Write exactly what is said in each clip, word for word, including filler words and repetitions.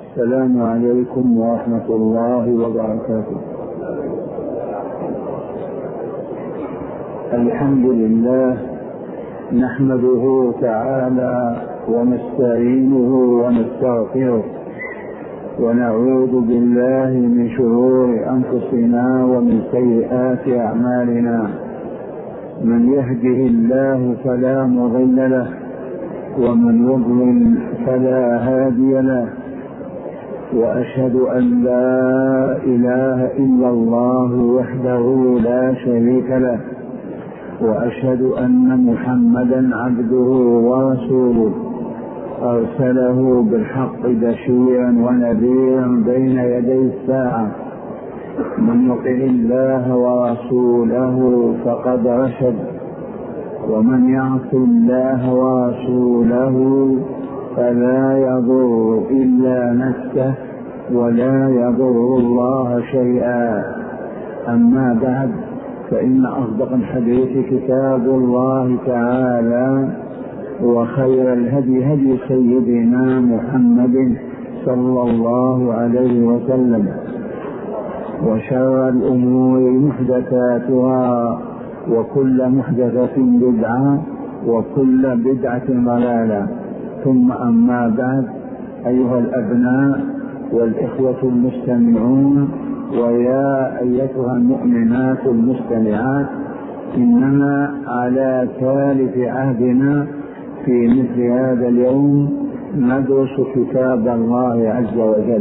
السلام عليكم ورحمة الله وبركاته. الحمد لله نحمده تعالى ونستعينه ونستغفره ونعوذ بالله من شرور أنفسنا ومن سيئات أعمالنا. من يهده الله فلا مضل له ومن يضلل فلا هادي له، وأشهد أن لا إله إلا الله وحده لا شريك له، وأشهد أن محمدا عبده ورسوله أرسله بالحق بشيرا ونذيرا بين يدي الساعة. من يطع الله ورسوله فقد رشد، ومن يعص الله ورسوله فلا يضر إلا نفسه ولا يضر الله شيئا. أما بعد، فإن أصدق الحديث كتاب الله تعالى، وخير الهدي هدي سيدنا محمد صلى الله عليه وسلم، وشر الأمور محدثاتها، وكل محدثة بدعة، وكل بدعة ضلالة. ثم أما بعد، أيها الأبناء والإخوة المستمعون، ويا أيتها المؤمنات المستمعات، إننا على ثالث عهدنا في مثل هذا اليوم ندرس كتاب الله عز وجل،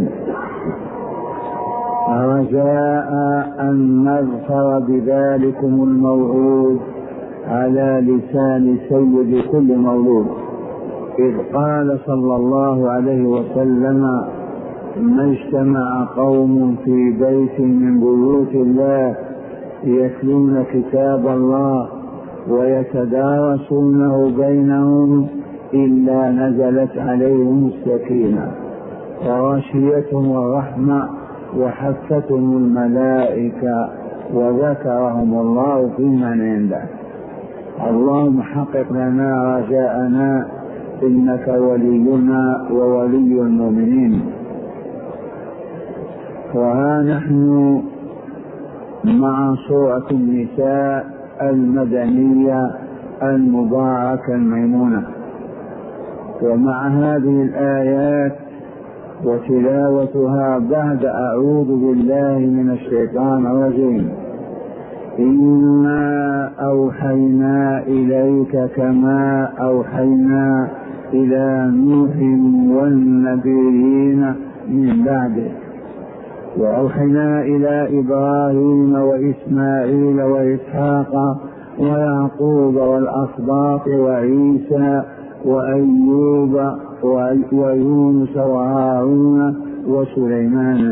رجاء أن نظفر بذلكم الموعود على لسان سيد كل مولود، إذ قال صلى الله عليه وسلم: ما اجتمع قوم في بيت من بيوت الله يتلون كتاب الله ويتدارسونه بينهم إلا نزلت عليهم السكينة وغشيتهم الرحمة وحفتهم الملائكة وذكرهم الله في من عنده. اللهم حقق لنا رجاءنا، إنك ولينا وولي المؤمنين. وها نحن مع سورة النساء المدنية المباركة الميمونة، ومع هذه الآيات وتلاوتها بعد أعوذ بالله من الشيطان الرجيم: إنا أوحينا إليك كما أوحينا إلى نوح والنبيين من بعده، وأوحينا إلى إبراهيم وإسماعيل وإسحاق ويعقوب والأسباط وعيسى وأيوب ويونس وهارون وسليمان،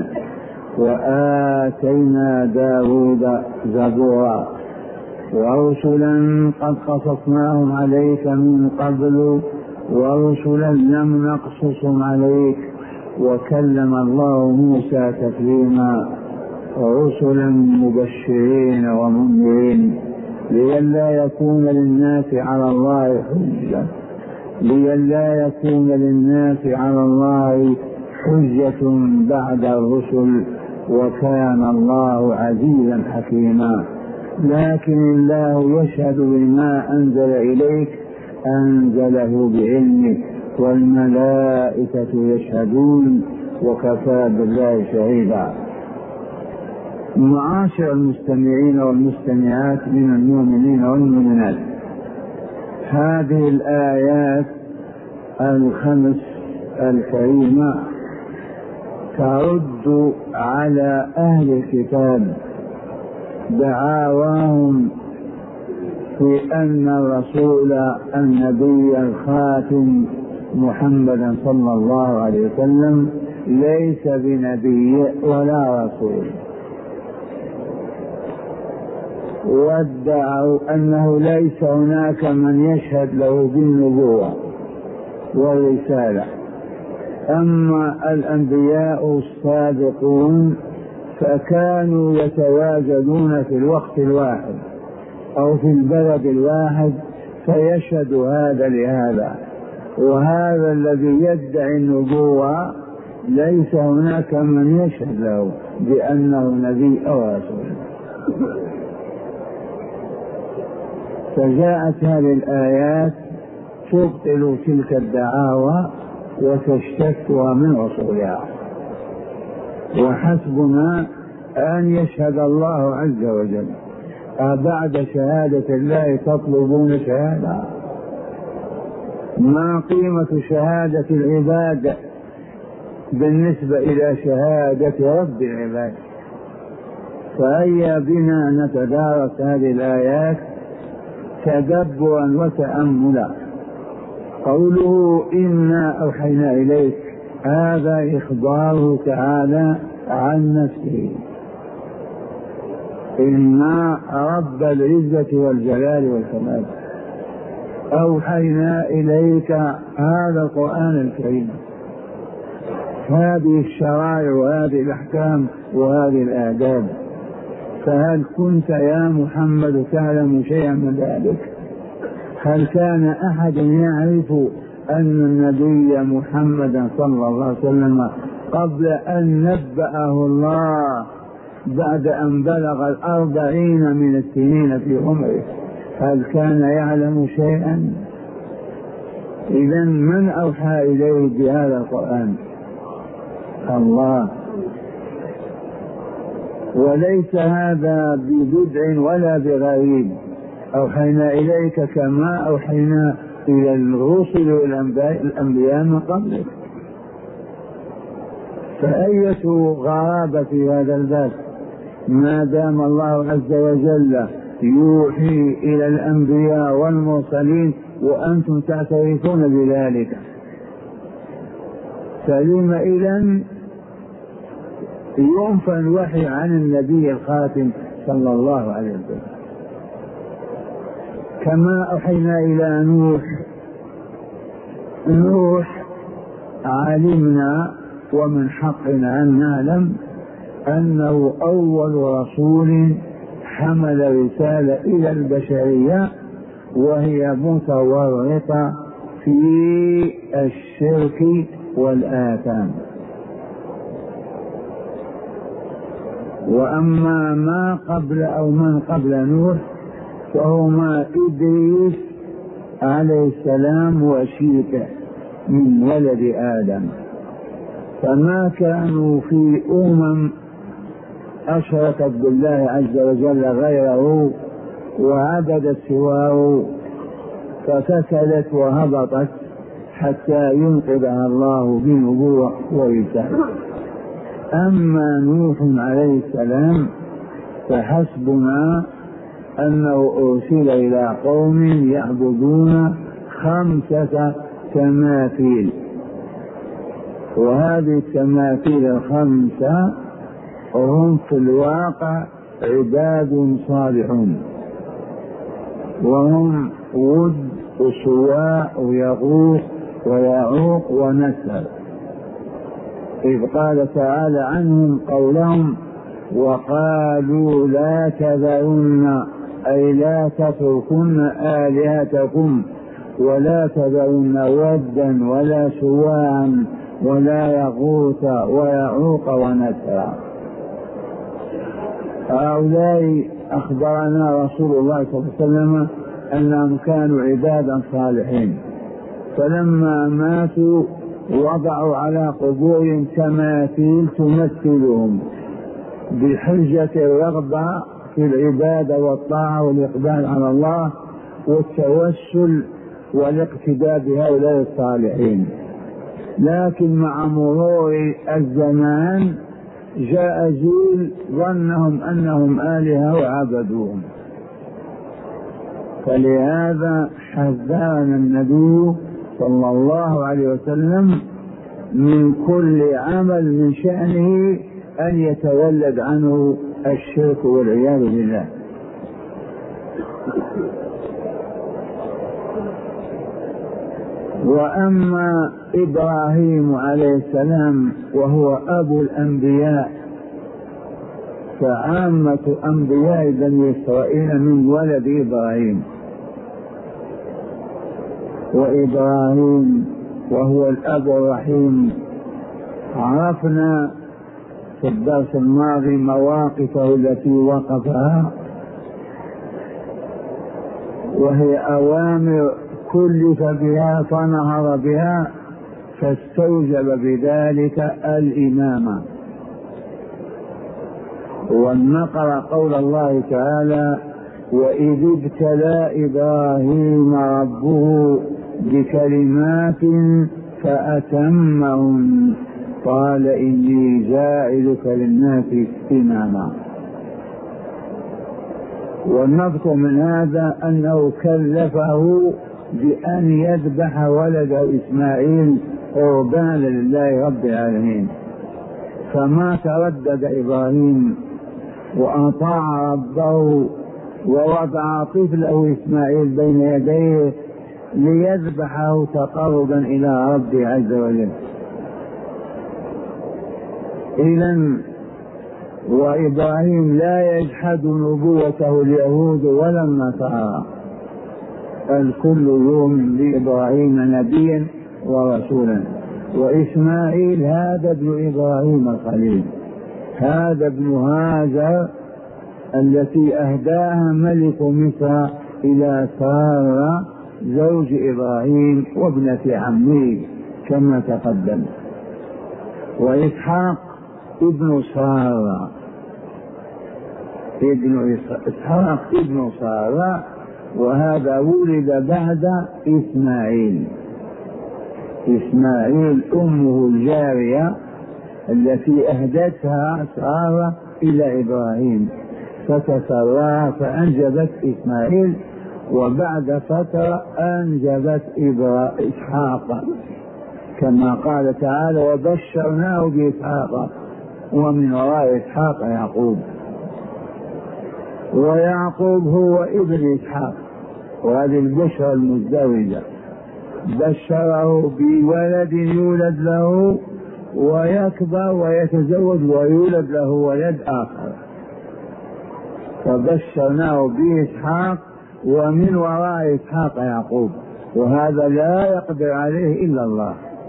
وآتينا داود زبورا، ورسلا قد قصصناهم عليك من قبل ورسلا لم نقصصهم عليك، وكلم الله موسى تكليما، ورسلا مبشرين ومنذرين لئلا يكون للناس على الله حجة لئلا يكون للناس على الله حجة بعد الرسل، وكان الله عزيزا حكيما. لكن الله يشهد بما أنزل إليك أنزله بعلمه، والملائكة يشهدون، وكفى بالله شهيدا. معاشر المستمعين والمستمعات من المؤمنين والمؤمنات، هذه الآيات الخمس الكريمة ترد على أهل الكتاب دعاواهم في أن الرسول النبي الخاتم محمدا صلى الله عليه وسلم ليس بنبي ولا رسول، وادعوا أنه ليس هناك من يشهد له بالنبوة والرسالة. أما الأنبياء السابقون فكانوا يتواجدون في الوقت الواحد أو في البلد الواحد فيشهد هذا لهذا، وهذا الذي يدعي النبوة ليس هناك من يشهد له بأنه نبي أو رسول. فجاءت هذه الآيات تبطل تلك الدعاوى وتشتتها من أصولها. وحسبنا أن يشهد الله عز وجل. أبعد شهادة الله تطلبون شهادة؟ ما قيمة شهادة العباد بالنسبة إلى شهادة رب العباد؟ فهيا بنا نتدارس هذه الآيات تدبرا وتأملا. قوله إنا أوحينا إليك، هذا إخباره تعالى عن نفسه. إنا رب العزة والجلال والكمال أوحينا إليك هذا القرآن الكريم، هذه الشرائع وهذه الأحكام وهذه الآداب. فهل كنت يا محمد تعلم شيئا من ذلك؟ هل كان أحد يعرف أن النبي محمدا صلى الله عليه وسلم قبل أن نبأه الله بعد أن بلغ الأربعين من السنين في عمره، هل كان يعلم شيئا؟ إذن من أوحى إليه بهذا القرآن؟ الله. وليس هذا ببدع ولا بغريب. أوحينا إليك كما أوحينا إلى الرسل والأنبياء من قبلك. فأية غرابة في هذا الباب ما دام الله عز وجل يوحي إلى الأنبياء والمرسلين وأنتم تعترفون بذلك؟ فلم إذن ينفى الوحي عن النبي الخاتم صلى الله عليه وسلم؟ كما أوحينا إلى نوح. نوح علمنا ومن حقنا أن نعلم أنه أول رسول حمل رسالة إلى البشرية، وهي متورطة في الشرك والآثام. وأما ما قبل أو من قبل نوح فهما إدريس عليه السلام وشيته من ولد آدم، فما كانوا في أمم أشركت بالله عز وجل غيره وعبدت سواه ففسدت وهبطت حتى ينقذها الله بنبوة ورسالة. أما نوح عليه السلام فحسبنا أنه أرسل إلى قوم يعبدون خمسة تماثيل، وهذه التماثيل الخمسة هم في الواقع عباد صالحون، وهم ود وسواع ويغوث ويعوق ونسر، إذ قال تعالى عنهم قولهم وقالوا لا تذرن، أي لا تتركن آلهتكم ولا تذرن ودا ولا سواعا ولا يغوث ويعوق ونسرا. هؤلاء أخبرنا رسول الله صلى الله عليه وسلم أنهم كانوا عبادا صالحين، فلما ماتوا وضعوا على قبورهم تماثيل تمثلهم بحجة الرغبة في العبادة والطاعة والإقبال على الله والتوسل والاقتداء بهؤلاء الصالحين. لكن مع مرور الزمان جاء جيل ظنهم أنهم آلهة وعبدوهم، فلهذا حذرنا النبي صلى الله عليه وسلم من كل عمل من شأنه أن يتولد عنه الشرك والعياذ بالله. وأما إبراهيم عليه السلام وهو أبو الأنبياء، فعامة أنبياء بني إسرائيل من ولد إبراهيم، وإبراهيم وهو الأب الرحيم عرفنا في الدرس الماضي مواقفه التي وقفها، وهي أوامر كلف بها فنهر بها، فاستوجب بذلك الإمامة. ونقرأ قول الله تعالى: وإذ ابتلى إبراهيم ربه بكلمات فأتمهن قال إني جاعلك للناس إماما. والنطق من هذا أنه كلفه بأن يذبح ولده إسماعيل قربانا لله رب العالمين، فما تردد إبراهيم وأطاع ربه ووضع طفله إسماعيل بين يديه ليذبحه تقربا إلى ربه عز وجل. إذن وإبراهيم لا يجحد نبوته اليهود ولا النصارى، الكل يؤمن بإبراهيم نبيا ورسولا. وإسماعيل هذا ابن إبراهيم الخليل، هذا ابن هاجر التي أهداها ملك مصر إلى سارة زوج إبراهيم وابنة عمه كما تقدم. وإسحاق ابن سارة، ابن إسحاق ابن سارة، وهذا ولد بعد إسماعيل. إسماعيل أمه الجارية التي أهدتها سارة إلى إبراهيم فتسرها فأنجبت إسماعيل، وبعد فترة أنجبت إسحاق كما قال تعالى: وبشرناه بإسحاق ومن وراء إسحاق يعقوب. ويعقوب هو ابن إسحاق، وهذه البشرى المزدوجة، بشره بولد يولد له ويكبر ويتزوج ويولد له ولد آخر، فبشرناه بإسحاق ومن وراء إسحاق يعقوب، وهذا لا يقدر عليه إلا الله.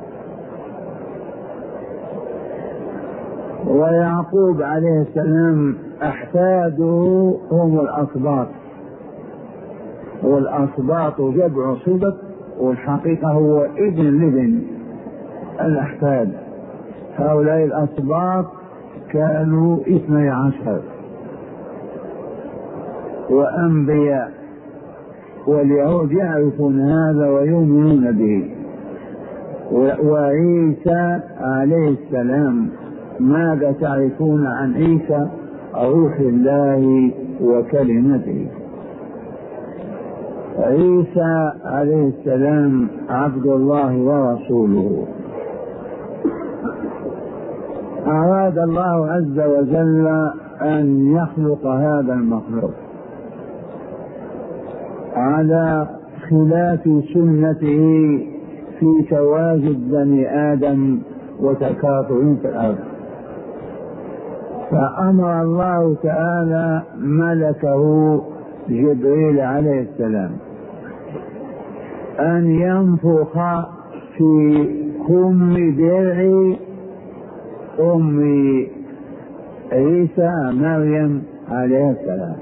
ويعقوب عليه السلام أحفاده هم الأسباط، والأسباط جمع صبط، والحقيقة هو ابن الابن الأحفاد. هؤلاء الأسباط كانوا اثني عشر وأنبياء، واليهود يعرفون هذا ويؤمنون به. وعيسى عليه السلام ماذا تعرفون عن عيسى؟ روح الله وكلمته. عيسى عليه السلام عبد الله ورسوله. أراد الله عز وجل أن يخلق هذا المخلوق على خلاف سنته في تواجد بني آدم وتكاثرهم في الأرض، فأمر الله تعالى ملكه جبريل عليه السلام أن ينفخ في كم درع أم عيسى مريم عليه السلام،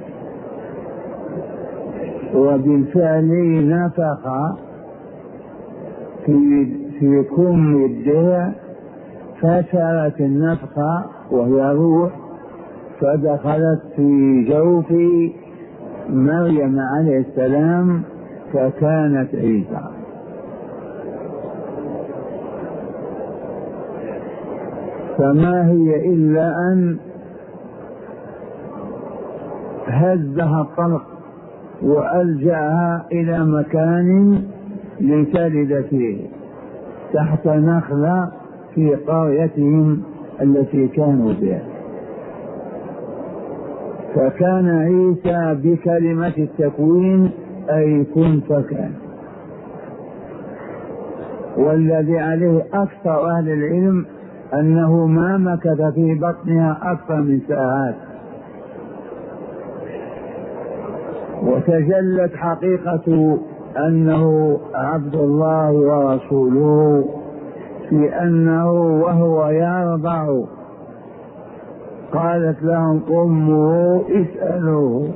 وبالفعل نفخ في في كم الدرع، فسرت النفخة وهي روح فدخلت في جوف مريم عليه السلام فكانت عيسى. فما هي إلا أن هزها الطلق وألجأها إلى مكان لتلد فيه تحت نخلة في قريتهم التي كانوا بها. فكان عيسى بكلمة التكوين أي كن فكان. والذي عليه أكثر أهل العلم أنه ما مكث في بطنها أكثر من ساعات، وتجلت حقيقة أنه عبد الله ورسوله لأنه وهو يرضع قالت لهم أمه اسألوه،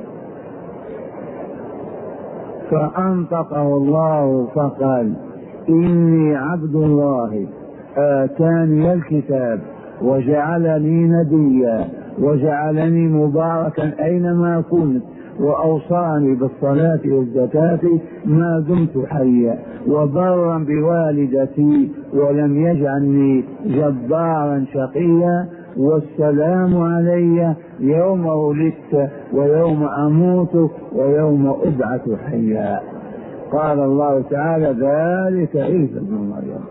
فأنطقه الله فقال إني عبد الله آتاني الكتاب وجعلني نبيا وجعلني مباركا أينما كنت وأوصاني بالصلاة والزكاة ما دمت حيا وبرا بوالدتي ولم يجعلني جبارا شقيا والسلام علي يوم ولدت ويوم أموت ويوم أبعث حيا. قال الله تعالى ذلك عيسى ابن مريم.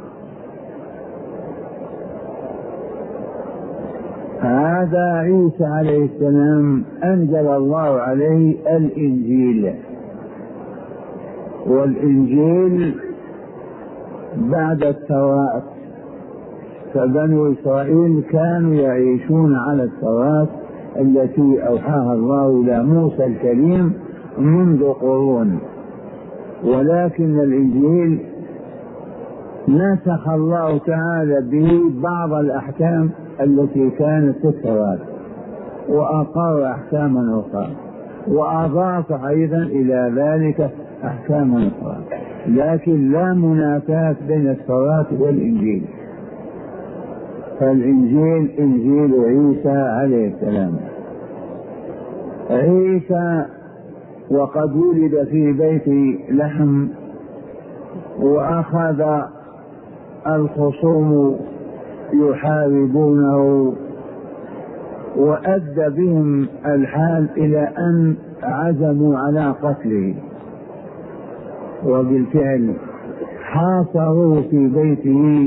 هذا عيسى عليه السلام أنزل الله عليه الإنجيل، والإنجيل بعد التوراة، فبنو إسرائيل كانوا يعيشون على التوراة التي أوحاها الله إلى موسى الكريم منذ قرون، ولكن الإنجيل نسخ الله تعالى به بعض الأحكام التي كانت في التوراة وأقر أحكاما أخرى، وأضاف أيضا إلى ذلك أحكاما أخرى، لكن لا منافاة بين التوراة والإنجيل. فالإنجيل إنجيل عيسى عليه السلام. عيسى وقد ولد في بيت لحم، وأخذ الخصوم يحاربونه، وأدى بهم الحال إلى أن عزموا على قتله، وبالفعل حاصروه في بيته،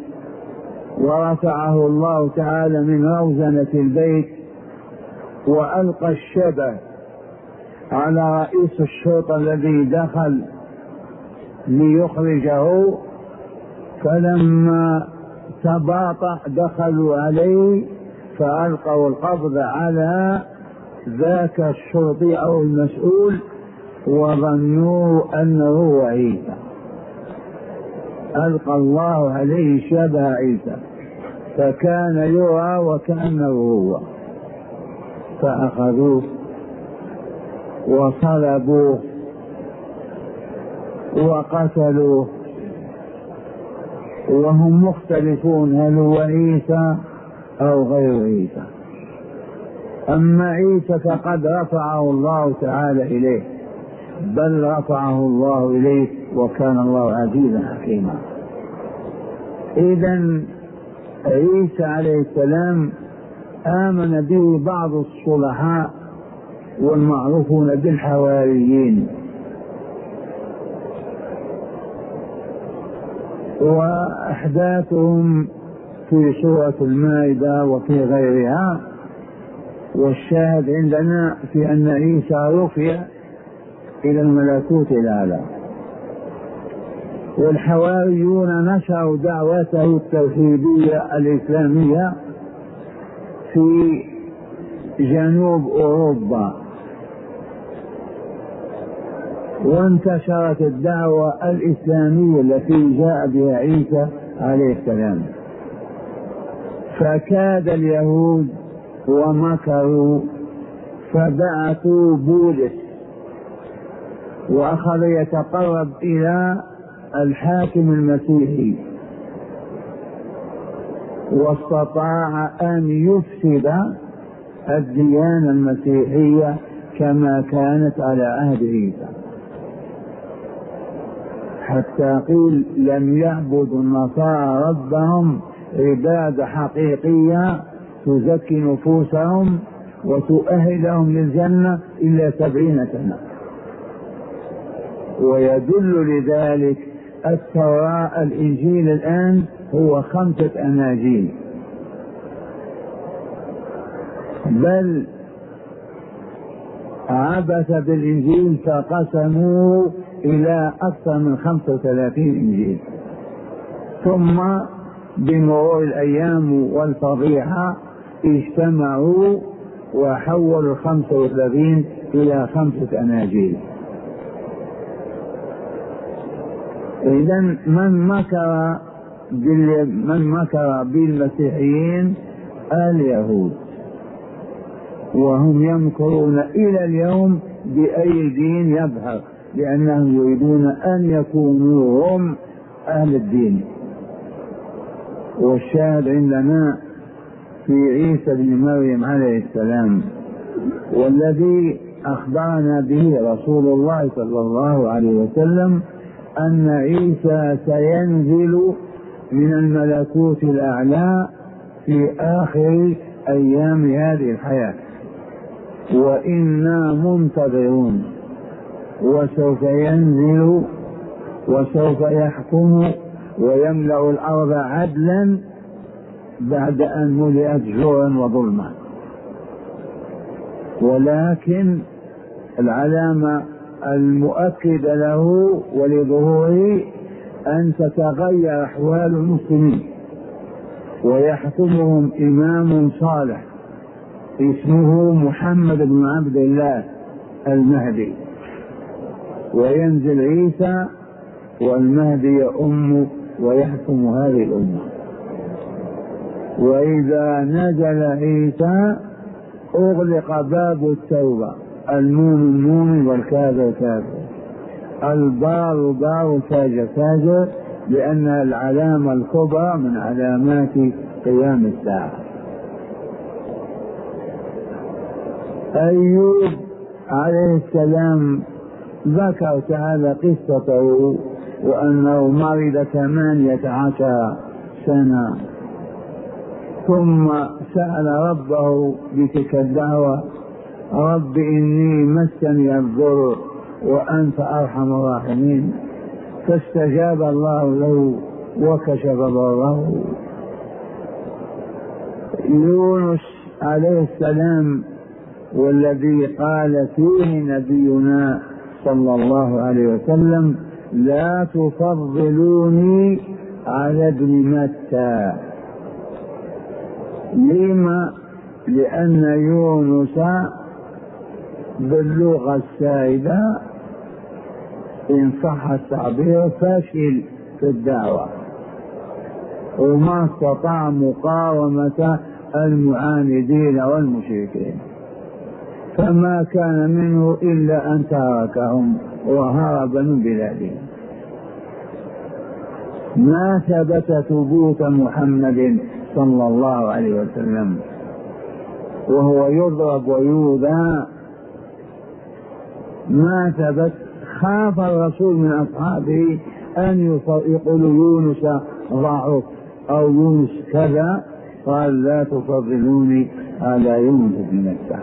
ورفعه الله تعالى من روزنة البيت وألقى الشبه على رئيس الشرطة الذي دخل ليخرجه، فلما تباطأ دخلوا عليه فألقوا القبض على ذاك الشرطي أو المسؤول وظنوا أنه هو عيسى. ألقى الله عليه شبه عيسى فكان يرى وكأنه هو، فأخذوه وصلبوه وقتلوه، وهم مختلفون هل هو عيسى أو غير عيسى. أما عيسى فقد رفعه الله تعالى إليه، بل رفعه الله إليه وكان الله عزيزا حكيما. إذن عيسى عليه السلام آمن به بعض الصلحاء والمعروفون بالحواريين، وأحداثهم في سورة المائدة وفي غيرها، والشاهد عندنا في أن عيسى رفع إلى الملكوت الأعلى. والحواريون نشروا دعوته التوحيدية الإسلامية في جنوب أوروبا، وانتشرت الدعوة الإسلامية التي جاء بها عيسى عليه السلام، فكاد اليهود ومكروا فبعثوا بولس وأخذ يتقرب إلى الحاكم المسيحي، واستطاع أن يفسد الديانة المسيحية كما كانت على عهد عيسى، حتى قيل لم يعبدوا النصارى ربهم عبادة حقيقية تزكي نفوسهم وتؤهلهم للجنة إلا سبعين سنة. ويدل لذلك التوراة الإنجيل الآن هو خمسة أناجيل، بل عبث بالإنجيل فقسموه إلى أكثر من خمسة وثلاثين إنجيل، ثم بمرور الأيام والفضيحة اجتمعوا وحولوا الخمسة وثلاثين إلى خمسة أناجيل. إذن من مكر من مكر بالمسيحيين اليهود، وهم يمكرون إلى اليوم بأي دين يظهر، لأنهم يريدون أن يكونوا هم أهل الدين. والشاهد عندنا في عيسى بن مريم عليه السلام، والذي أخبرنا به رسول الله صلى الله عليه وسلم أن عيسى سينزل من الملكوت الأعلى في آخر أيام هذه الحياة، وإنا منتظرون، وسوف ينزل وسوف يحكم ويملأ الأرض عدلا بعد أن ملئت جوعا وظلما. ولكن العلامة المؤكدة له ولظهوره أن تتغير أحوال المسلمين، ويحكمهم إمام صالح اسمه محمد بن عبد الله المهدي، وينزل عيسى والمهدي يؤم ويحكم هذه الأمة. وإذا نزل عيسى أغلق باب التوبة، المؤمن مؤمن والكافر كافر، البار بار فاجر فاجر، لأنها العلامة الكبرى من علامات قيام الساعة. أيوب عليه السلام ذكر تعالى قصته، وأنه مرض ثمانية عشر سنة، ثم سأل ربه بتلك الدعوة: رب إني مسني الضر وأنت أرحم الراحمين، فاستجاب الله له وكشف ضره. يونس عليه السلام، والذي قال فيه نبينا صلى الله عليه وسلم: لا تفضلوني على ابن متى. لما؟ لأن يونس باللغة السائدة إن صح التعبير فاشل في الدعوة، وما استطاع مقاومة المعاندين والمشركين، فما كان منه إلا أن تركهم وهرب من بلادهم. ما ثبت ثبوت محمد صلى الله عليه وسلم، وهو يضرب ويوذى، ما ثبت. خاف الرسول من أصحابه أن يقولوا يونس ضعف أو يونس كذا، قال: لا تفضلوني على يونس بن متى.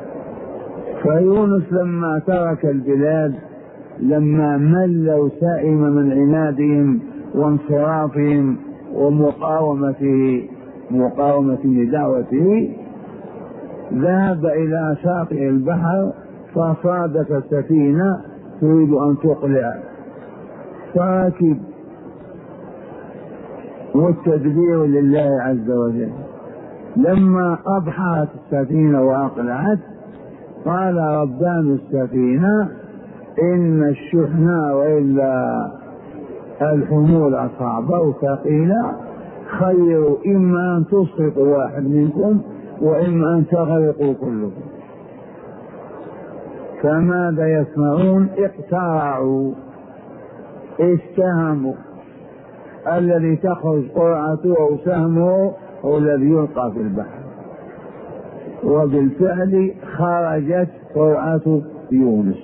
فيونس لما ترك البلاد، لما ملوا سائم من عنادهم وانصرافهم ومقاومته مقاومة لدعوته، ذهب إلى شاطئ البحر، فصادف السفينة تريد أن تقلع، فركب، والتدبير لله عز وجل. لما أضحت السفينة وأقلعت، قال ربان السفينة: إن الشحن وإلا الحمول صعبة وثقيلة، خير إما أن تسقطوا واحد منكم وإما أن تغرقوا كلكم. فماذا يصنعون؟ اقترعوا، استهموا، الذي تخرج قرعته أو سهمه هو الذي يلقى في البحر. وبالفعل خرجت قرعة يونس،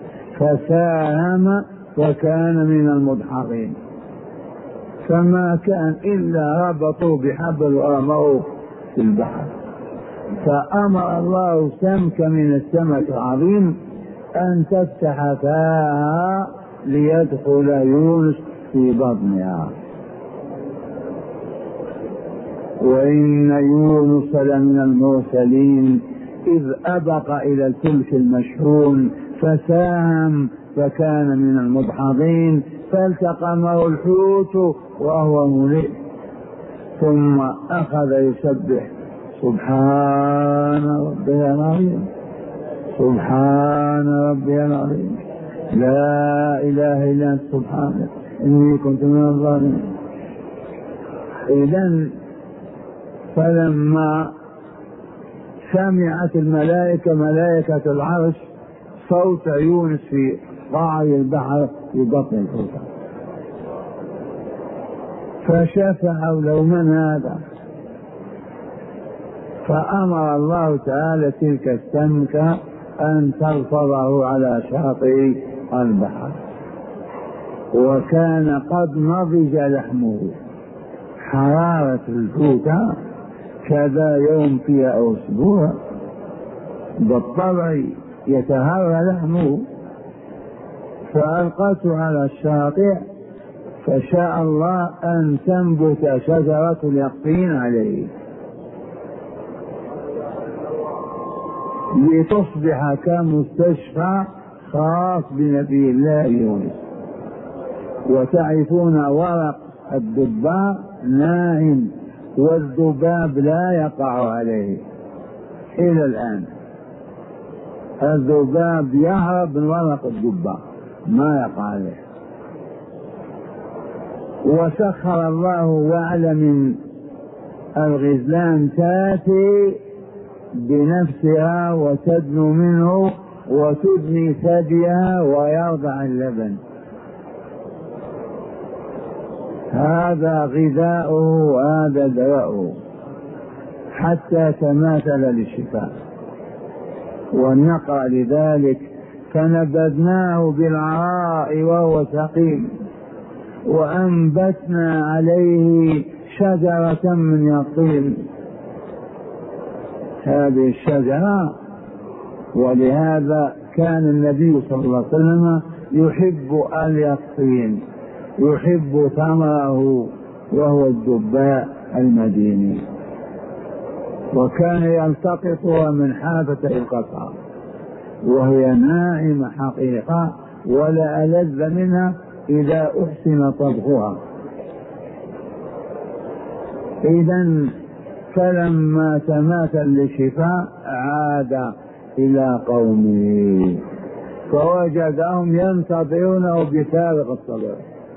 فساهم وكان من المدحضين، فما كان إلا ربطوا بحبل ورموه في البحر. فأمر الله سمك من السمك العظيم أن تفتح فاها ليدخل يونس في بطنها. وإن يونس لمن المرسلين إذ أبق إلى الفلك المشحون فساهم فكان من المدحضين، فالتقمه الحوت وهو ملئ، ثم أخذ يسبح: سبحان ربي العظيم، سبحان ربي العظيم، لا إله إلا أنت سبحانك إني كنت من الظالمين. إذن فلما سمعت الملائكة ملائكة العرش صوت يونس في قاع البحر في بطن الحوت فشفعوا له من هذا؟ فأمر الله تعالى تلك السمكة أن تلفظه على شاطئ البحر، وكان قد نضج لحمه، حرارة الحوت كذا يوم فيها أو أسبوع بالطبع يتهرى لحمه، فألقته على الشاطئ فشاء الله أن تنبت شجرة اليقطين عليه لتصبح كمستشفى خاص بنبي الله يونس. وتعرفون ورق الدباء ناعم والذباب لا يقع عليه إلى الآن، الذباب يهرب من ورق الدباء ما يقع عليه. وسخر الله وعلى من الغزلان تاتي بنفسها وتدنو منه وتدني ثديها ويرضع اللبن، هذا غذاؤه وهذا دواؤه حتى تماثل للشفاء. ونقرأ لذلك فنبذناه بالعراء وهو سقيم وأنبتنا عليه شجرة من يقطين. هذه الشجرة، ولهذا كان النبي صلى الله عليه وسلم يحب اليقطين، يحب ثمره وهو الدباء المديني، وكان يلتقطها من حافة القصعة وهي ناعمة حقيقة ولا ألذ منها إذا أحسن طبخها. إذن فلما تماثل للشفاء عاد إلى قومه فوجدهم ينتظرونه بفارغ الصبر.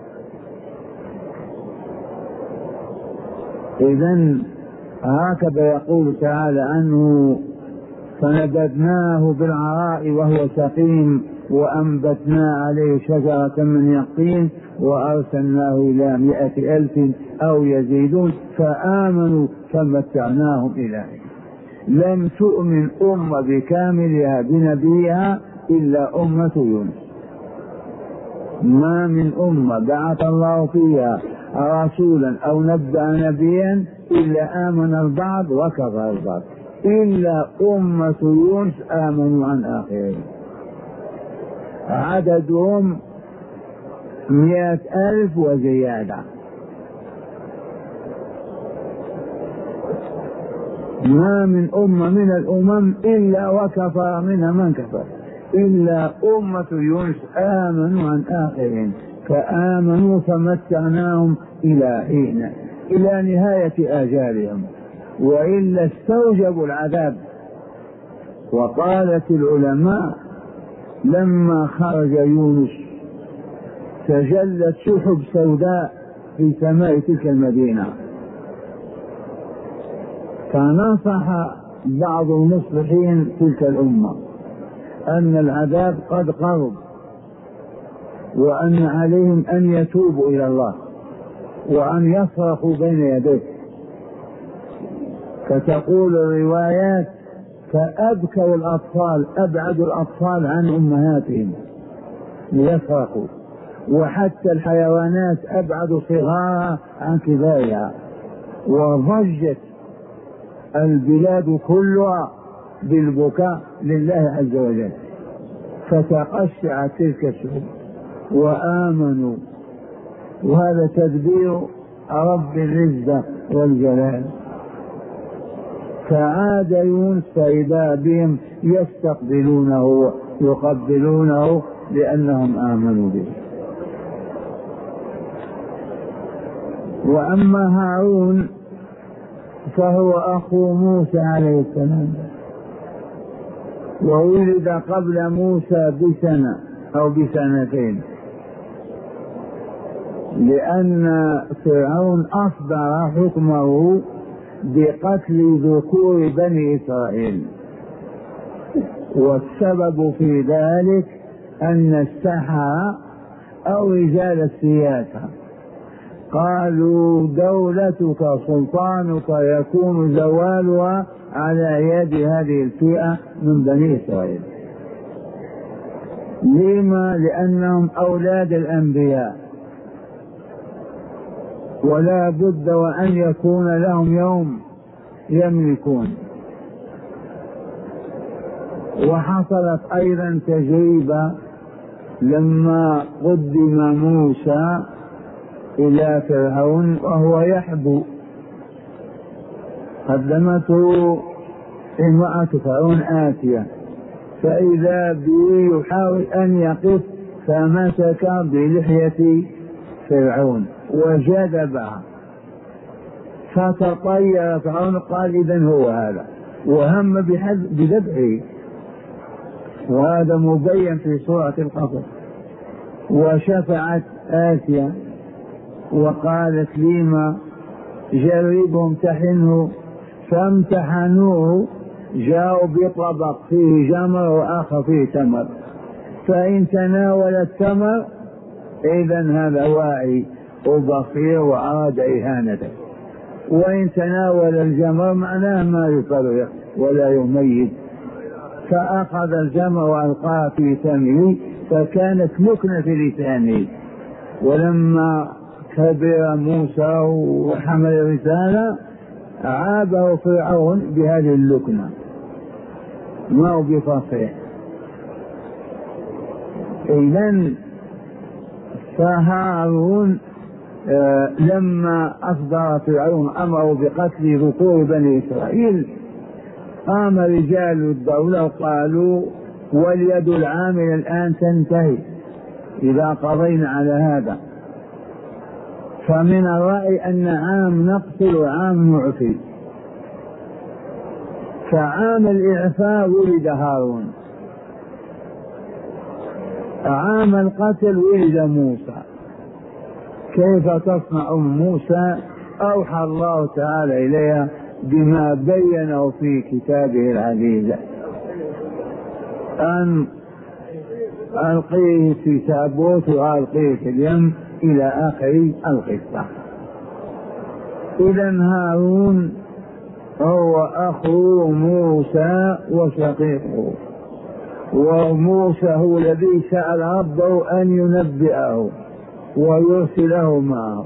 إذن هكذا يقول تعالى عنه فنبذناه بالعراء وهو سقيم وأنبتنا عليه شجرة من يقطين وأرسلناه إلى مائة ألف أو يزيدون فآمنوا فمتعناهم إلى حين. لم تؤمن أمة بكاملها بنبيها إلا أمة يونس. ما من أمة بعث الله فيها رسولا أو نبأ نبيا إلا آمن البعض وكفر البعض، إلا أمة يونس آمنوا عن آخرهم. عددهم مئة ألف وزيادة. ما من أمة من الأمم إلا وكفر منها من كفر، إلا أمة يونس آمنوا عن آخرهم فآمنوا فمتعناهم إلى حين، إلى نهاية آجالهم، وإلا استوجبوا العذاب. وقالت العلماء لما خرج يونس تجلت سحب سوداء في سماء تلك المدينة، فنصح بعض المصلحين تلك الأمة أن العذاب قد قرب وأن عليهم أن يتوبوا إلى الله وأن يصرخوا بين يديه. فتقول الروايات فأبكوا الأطفال، أبعدوا الأطفال عن أمهاتهم ليصرخوا، وحتى الحيوانات أبعدوا صغارها عن كبارها، وضجت البلاد كلها بالبكاء لله عز وجل. فتقشعت تلك الشعوب وآمنوا، وهذا تدبير رب العزة والجلال. فعاد يونس فإذا بهم يستقبلونه يقبلونه لأنهم آمنوا به. وأما هارون فهو أخو موسى عليه السلام، وولد قبل موسى بسنة أو بسنتين، لأن فرعون أصدر حكمه بقتل ذكور بني إسرائيل، والسبب في ذلك أن السحرة أو رجال السياسة قالوا دولتك سلطانك يكون زوالها على يد هذه الفئة من بني إسرائيل. لما؟ لأنهم أولاد الأنبياء، ولا بد وأن يكون لهم يوم يملكون. وحصلت أيضا تجربة لما قدم موسى إلى فرعون وهو يحبو، قدمته امرأة فرعون آتية، فإذا به يحاول أن يقف فمسك بلحية فرعون وجذبها، فتطير فرعون قال إذن هو هذا، وهم بذبحه، وهذا مبين في سورة القصص. وشفعت آسيا وقالت لما جربوا امتحنه، فامتحنوه، جاءوا بطبق فيه جمر وآخر فيه تمر، فإن تناول التمر إذن هذا واعي وبصير وأراد إهانته، وإن تناول الجمر معناه ما يفرق ولا يميز، فأخذ الجمر وألقاه في فمه فكانت لكنة في لسانه. ولما كبر موسى وحمل الرسالة عابه فرعون بهذه اللكنة، ما هو بفصيح. إذن فهارون آه لما أصدر فرعون أمره بقتل ذكور بني إسرائيل، قام رجال الدولة وقالوا واليد العامل الآن تنتهي إذا قضينا على هذا، فمن الرأي أن عام نقتل وعام نعفي. فعام الإعفاء ولد هارون، عام القتل ولد موسى. كيف تصنع موسى؟ أوحى الله تعالى إليها بما بينه في كتابه العزيز، أن ألقيه في تابوت وألقيه في اليم إلى آخر القصة. إذن هارون هو أخو موسى وشقيقه، وموسى هو الذي سأل ربه أن ينبئه ويرسله معه،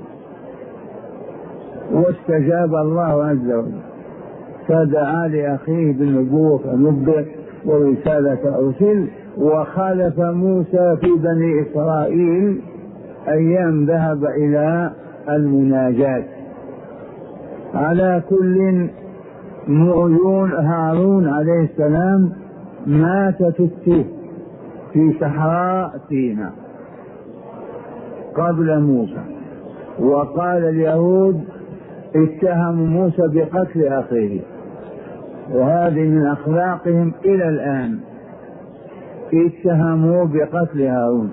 واستجاب الله عز وجل، فدعا لأخيه بالنبوة فنبئ ورسالة أرسل. وخالف موسى في بني إسرائيل أيام ذهب إلى المناجاة. على كل معيون هارون عليه السلام مات في التيه في صحراء سيناء قبل موسى، وقال اليهود اتهموا موسى بقتل أخيه، وهذه من أخلاقهم إلى الآن، اتهموا بقتل هارون.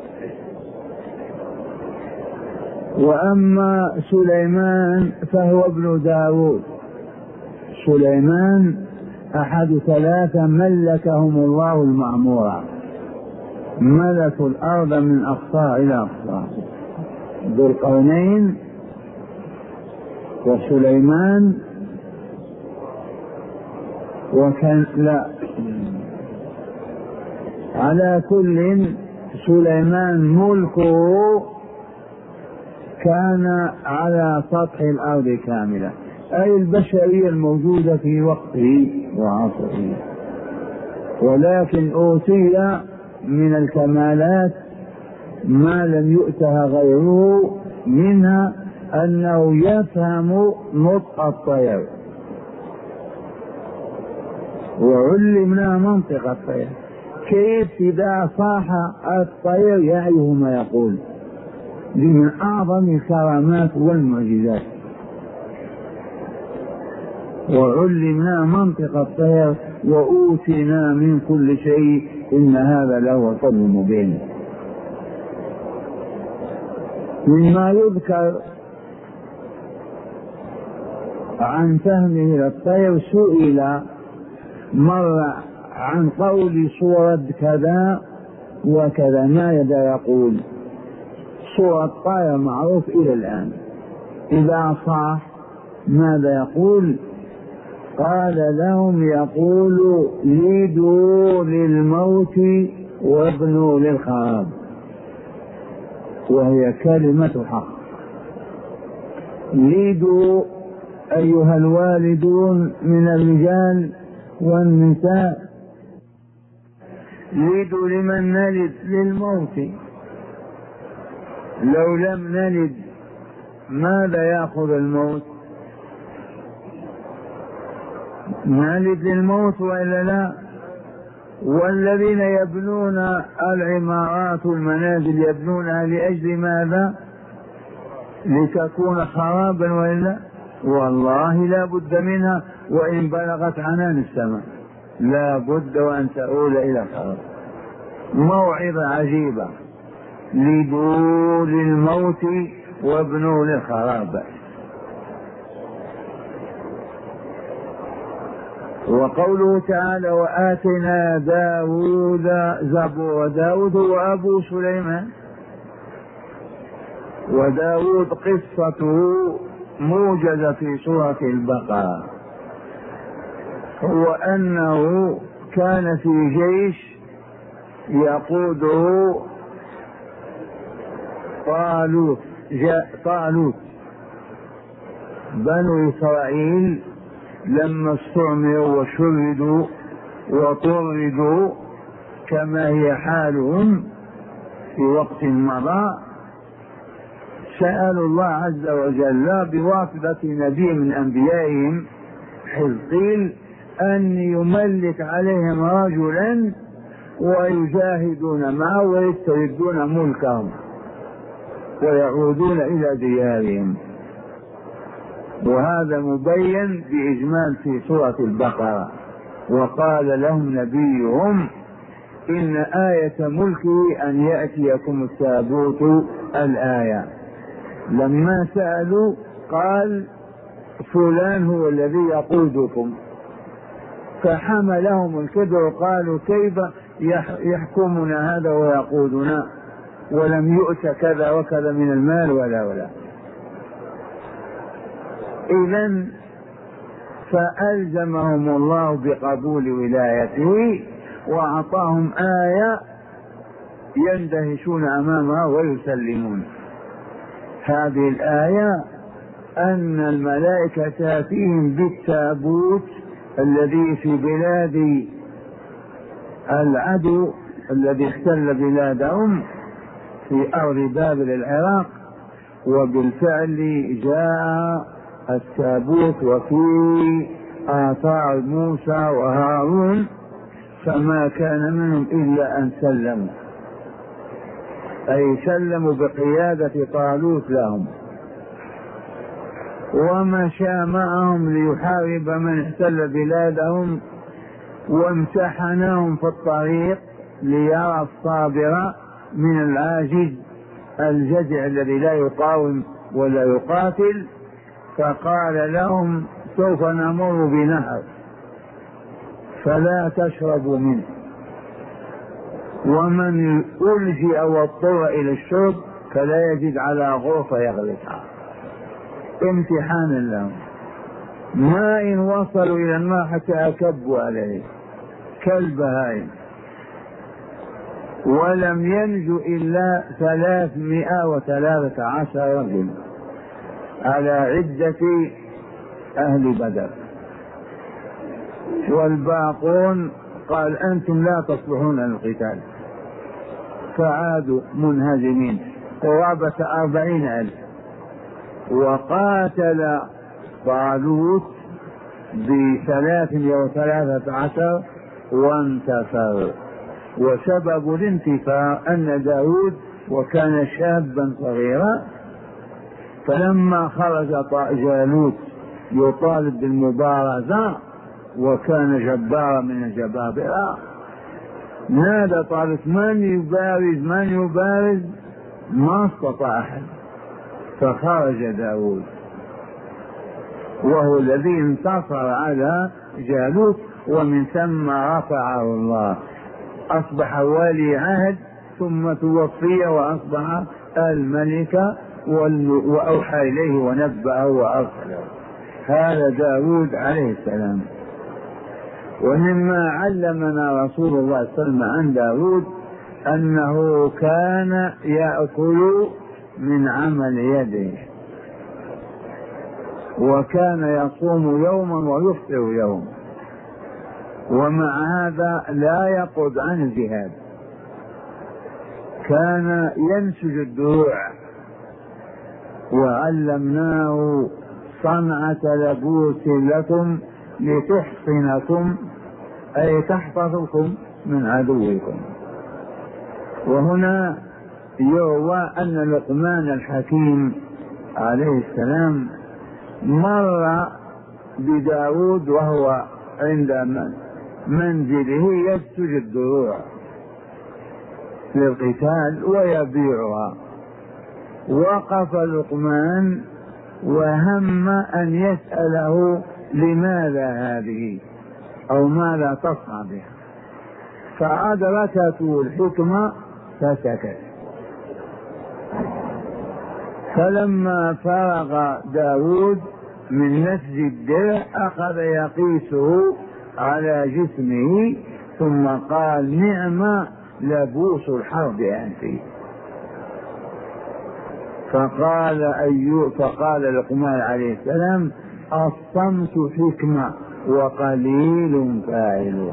وأما سليمان فهو ابن داود. سليمان أحد ثلاثة ملكهم الله المعمورة، ملكوا الأرض من أقصاها إلى أقصاها، ذو القرنين وسليمان وكان لا على كل سليمان ملكه كان على سطح الأرض كاملة، أي البشرية الموجودة في وقته وعصره، ولكن أوتي من الكمالات ما لم يؤتها غيره، منها أنه يفهم نطق الطير، وعلمنا منطق الطير، كيف إذا صاح الطير يعيه ما يقول، دي من أعظم الكرامات والمعجزات. وعلمنا منطق الطير وأوتينا من كل شيء إن هذا لهو الفضل المبين. مما يذكر عن فهمه للطير سئل مرة عن قول صورة كذا وكذا ماذا يقول؟ صورة طائر معروف إلى الآن، إذا صاح ماذا يقول؟ قال لهم يقول ليدوا للموت وابنوا للخراب، وهي كلمة حق. ليدوا أيها الوالدون من الرجال والنساء، ليدوا لمن نلد للموت، لو لم نلد ماذا يأخذ الموت؟ نلد للموت وإلا لا؟ والذين يبنون العمارات والمنازل يبنونها لأجل ماذا؟ لتكون خرابا وإلا؟ والله لا بد منها، وإن بلغت عنان السماء لا بد وأن تؤول إلى الخراب. موعظة عجيبة، ليدوا للموت وابنوا للخراب. وقوله تعالى وآتنا داود زبور، داود وأبو سليمان، وداود قصته موجزة في سورة البقرة، هو أنه كان في جيش يقوده طالوت، جاء طالوت. بنو إسرائيل لما استعمروا وشردوا وطردوا كما هي حالهم في وقت مضى، سألوا الله عز وجل بواسطة نبي من أنبيائهم حزقيل أن يملك عليهم رجلا ويجاهدون معه ويستردون ملكهم ويعودون إلى ديارهم، وهذا مبين بإجمال في سورة البقرة. وقال لهم نبيهم إن آية ملكه أن يأتيكم التابوت الآية. لما سألوا قال فلان هو الذي يقودكم، فحملهم الكبر وقالوا كيف يحكمنا هذا ويقودنا ولم يؤت كذا وكذا من المال ولا ولا. إذن فألزمهم الله بقبول ولايته وأعطاهم آية يندهشون أمامها ويسلمون. هذه الآية أن الملائكة تأتيهم بالتابوت الذي في بلاد العدو الذي احتل بلادهم في أرض بابل العراق، وبالفعل جاء التابوت وفيه آثار موسى وهارون، فما كان منهم إلا أن سلموا، أي سلموا بقيادة طالوت لهم، ومشى معهم ليحارب من احتل بلادهم، وامتحناهم في الطريق ليرى الصابر من العاجز الجزع الذي لا يقاوم ولا يقاتل. فقال لهم سوف نمر بنهر فلا تشربوا منه، ومن ألجئ واضطر إلى الشرب فلا يجد على غرفة يغلقها، امتحانا لهم. ما إن وصلوا إلى الماء حتى أكبوا عليه كالبهائم، ولم ينجو إلا ثلاثمائة وثلاثة عشر رجل على عدة أهل بدر، والباقون قال أنتم لا تصلحون للقتال، فعادوا منهزمين قرابة أربعين ألف. وقاتل طالوت بثلاثمائة وثلاثة عشر وانتصر. وسبب الانتصار أن داود وكان شابا صغيرا، فلما خرج جالوت يطالب بالمبارزة وكان جبارا من الجبابرة، نادى طالوت من يبارز من يبارز، ما استطاع أحد، فخرج داود وهو الذي انتصر على جالوت، ومن ثم رفعه الله، أصبح ولي عهد ثم توفي وأصبح الملك وأوحى إليه ونبأه وأرسله. هذا داود عليه السلام. ومما علمنا رسول الله صلى الله عليه وسلم عن داود أنه كان يأكل من عمل يده، وكان يصوم يوما ويفطر يوم، ومع هذا لا يقعد عن الجهاد، كان ينسج الدروع. وعلمناه صنعة لبوس لكم لتحصنكم، أي تحفظكم من عدوكم. وهنا يروى أن لقمان الحكيم عليه السلام مر بداود وهو عند منزله يسج الدروع للقتال ويبيعها. وقف لقمان وهم أن يسأله لماذا هذه أو ماذا تصنع بها، فأدركته الحكمة فسكت. فلما فرغ داود من نسج الدرع أخذ يقيسه على جسمه ثم قال: نعم لبوس الحرب أنت. فقال أيوب فقال لقمان عليه السلام: الصمت حكمة وقليل فاعله.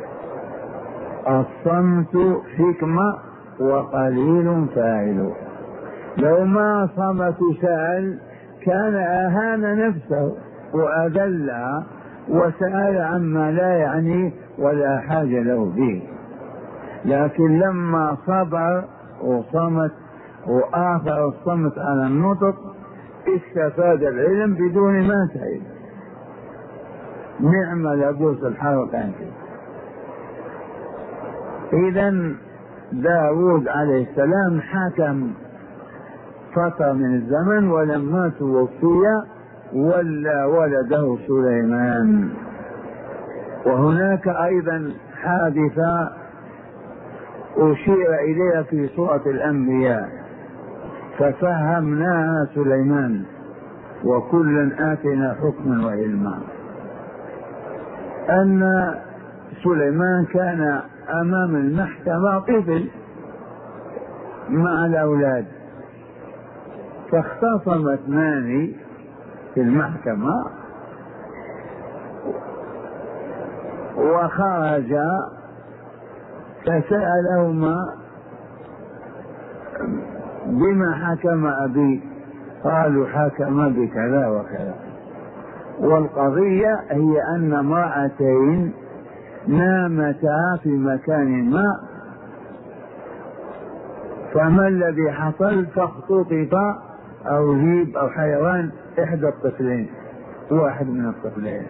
الصمت حكمة وقليل فاعله. لو ما صمت سأل كان أهان نفسه وأذلها وسأل عما لا يعني ولا حاجة له به، لكن لما صبر وصمت وآثر الصمت على النطق استفاد العلم بدون ما تعب. نعم لبوس الحرب أنت. إذن داود عليه السلام حكم فترة من الزمن، ولما توفي ولا ولده سليمان. وهناك أيضا حادثة أشير إليها في سورة الأنبياء ففهمناها سليمان وكلا آتينا حكما وعلما. أن سليمان كان أمام المحكمة طفل مع الأولاد، فاختصم اثنان في المحكمة وخرجا فسألهما: بما حكم أبي؟ قالوا: حكم بكذا وكذا. والقضية هي أن امرأتين نامتا في مكان ما، فما الذي حصل؟ فاختطف أو ذيب أو حيوان إحدى الطفلين، واحد من الطفلين.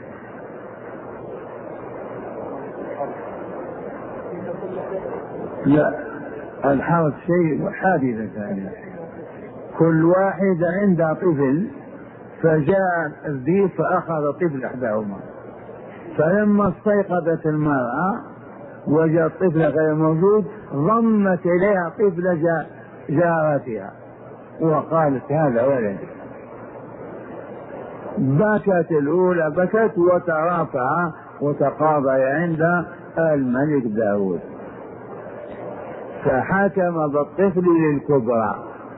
لا، الحرب شيء وحادثة ثانية. كل واحد عنده طفل، فجاء الذيب فأخذ طفل إحداهما، فلما استيقظت المرأة وجد الطفل غير موجود ضمت إليها طفل جارتها وقالت: هذا ولد. بكت الأولى بكت وترافع وتقاضى عند الملك داود، فحكم بالطفل للكبرى.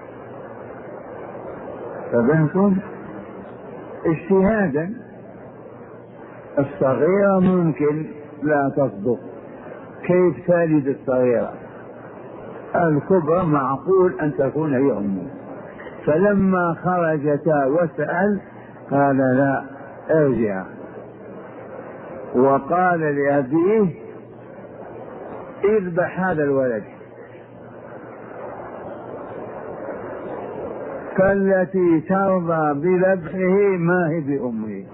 فبنتم اجتهادا، الصغيرة ممكن لا تصدق، كيف تلد الصغيرة؟ الكبرى معقول أن تكون هي أمه. فلما خرجتا وسأل قال: لا، ارجع. وقال لأبيه: اذبح هذا الولد. فالتي ترضى بذبحه ما هي بأمه.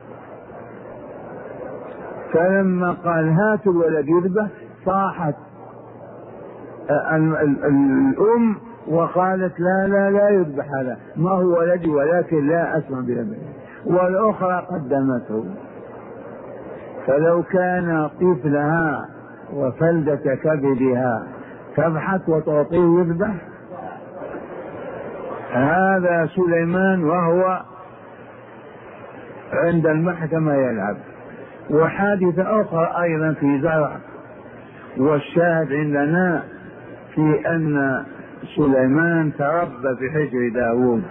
فلما قال: هاتوا الولد يذبح، صاحت الأم وقالت لا لا لا يذبح هذا، ما هو ولدي ولكن لا أسمع بذبحه، والأخرى قدمته. فلو كان طفلها وفلدة كبدها تبحث وتعطيه يذبح؟ هذا سليمان وهو عند المحكمة يلعب. وحادثة أخرى أيضا في زرع، والشاهد عندنا في أن سليمان تربى في حجر داود،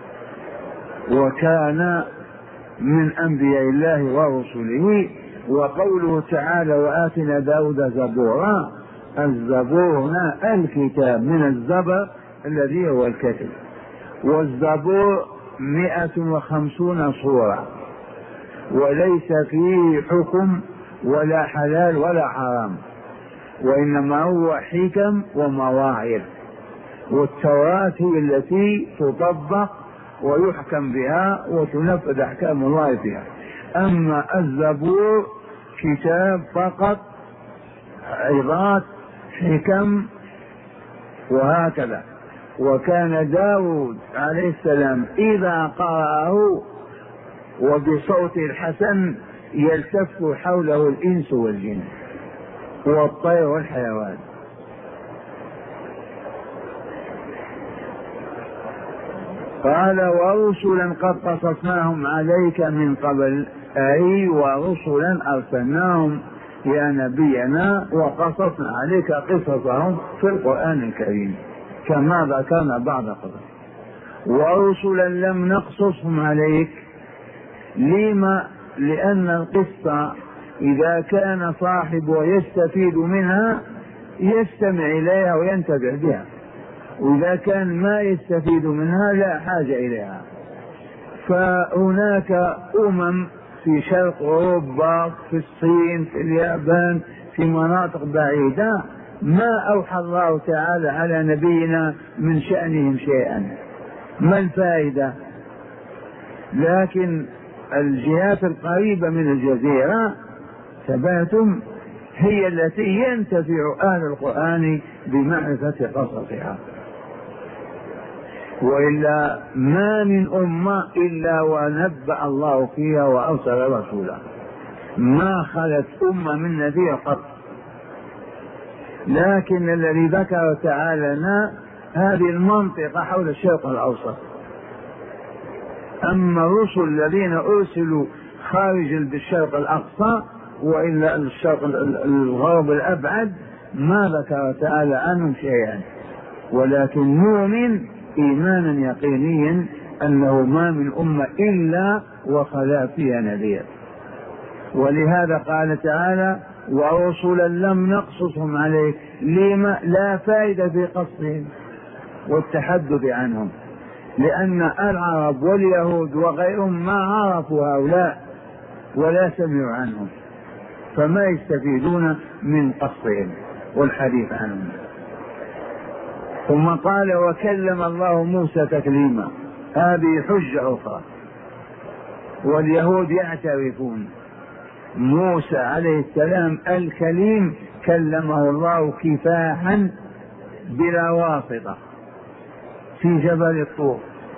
وكان من أنبياء الله ورسله. وقوله تعالى وآتنا داود زبورا، الزبور هنا الكتاب من الزبر الذي هو الكتب، والزبور مئة وخمسون صورة، وليس فيه حكم ولا حلال ولا حرام، وإنما هو حكم ومواعظ. والتوراة هي التي تطبق ويحكم بها وتنفذ أحكام الله فيها. أما الزبور كتاب فقط، عظات، حكم، وهكذا. وكان داود عليه السلام إذا قرأه وبصوت الحسن يلتف حوله الإنس والجن والطير والحيوان. قال ورسلا قد قصصناهم عليك من قبل، أي ورسلا أرسلناهم يا نبينا وقصصنا عليك قصصهم في القرآن الكريم كما ذكرنا بعض قصص. ورسلا لم نقصصهم عليك، لما؟ لأن القصة إذا كان صاحبه يستفيد منها يستمع إليها وينتبه بها، وإذا كان ما يستفيد منها لا حاجة إليها. فهناك أمم في شرق أوروبا، في الصين، في اليابان، في مناطق بعيدة ما أوحى الله تعالى على نبينا من شأنهم شيئا، ما الفائدة؟ لكن الجهات القريبة من الجزيرة تبعتم هي التي ينتفع أهل القرآن بمعرفة قصصها، وإلا ما من أمة إلا ونبأ الله فيها وأرسل رسولا، ما خلت أمة من نذير قط. لكن الذي ذكر تعالى لنا هذه المنطقة حول الشرق الأوسط. أما الرسل الذين أرسلوا خارج الشرق الأقصى وإلا الشرق الغرب الأبعد ما ذكر تعالى عنهم شيئا، ولكن نؤمن إيمانا يقينيا أنه ما من أمة إلا وخلا فيها نذير. ولهذا قال تعالى ورسلا لم نقصصهم عليك، لما؟ لا فائدة في قصهم والتحدث عنهم، لأن العرب واليهود وغيرهم ما عرفوا هؤلاء ولا سمعوا عنهم، فما يستفيدون من قصهم والحديث عنهم. ثم قال وكلم الله موسى تكليما، هذه حجة أخرى، واليهود يعترفون موسى عليه السلام الكليم كلمه الله كفاحا بلا واسطة في جبل الطور.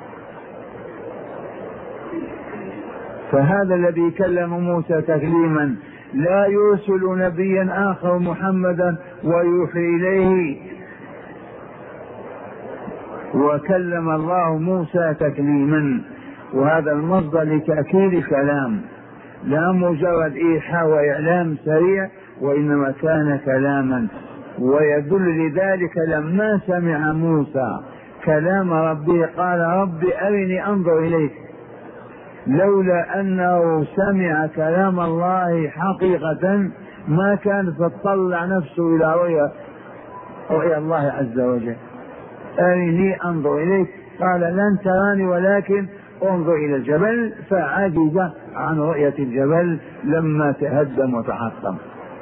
فهذا الذي كلم موسى تكليما لا يرسل نبيا آخر محمدا ويوحي إليه، وكلم الله موسى تكليما، وهذا المصدر لتأكيد كلام لا مجرد إيحاء وإعلام سريع، وإنما كان كلاما. ويدل لذلك لما سمع موسى كلام ربه قال رب أرني أنظر إليك، لولا أنه سمع كلام الله حقيقة ما كان تطلع نفسه إلى رؤيا رؤيا الله عز وجل. أرني أنظر إليك، قال لن تراني ولكن انظر إلى الجبل، فعجز عن رؤية الجبل لما تهدم وتحطم.